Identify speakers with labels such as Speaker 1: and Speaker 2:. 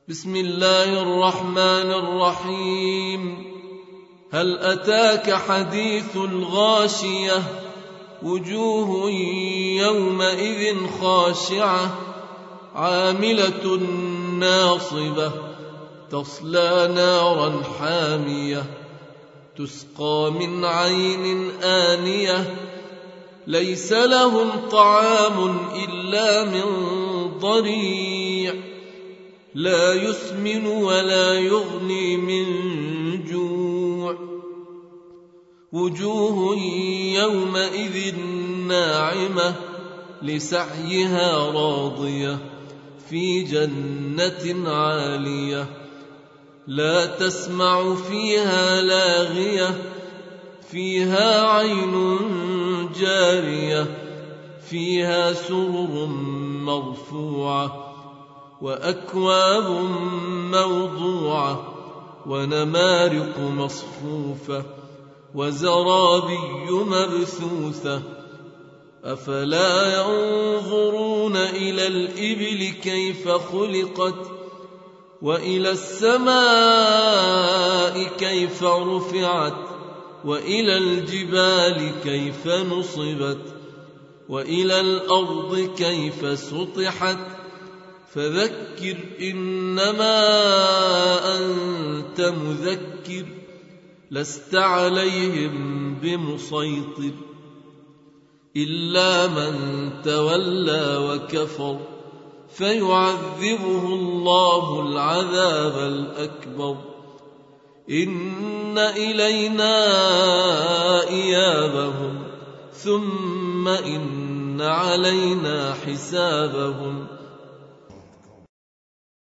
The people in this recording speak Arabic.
Speaker 1: بسم الله الرحمن الرحيم. هل أتاك حديث الغاشية؟ وجوه يومئذ خاشعة عاملة ناصبة تصلى نارا حامية تسقى من عين آنية ليس لهم طعام إلا من ضريع لا يسمن ولا يغني من جوع. وجوه يومئذ ناعمة لسعيها راضية في جنة عالية لا تسمع فيها لاغية فيها عين جارية فيها سرر مرفوعة وأكواب موضوعة ونمارق مصفوفة وزرابي مبثوثة. أفلا ينظرون إلى الإبل كيف خلقت وإلى السماء كيف رفعت وإلى الجبال كيف نصبت وإلى الأرض كيف سطحت. فذكر إنما أنت مذكر لست عليهم بمسيطر إلا من تولى وكفر فيعذبه الله العذاب الأكبر. إن إلينا إيابهم ثم إن علينا حسابهم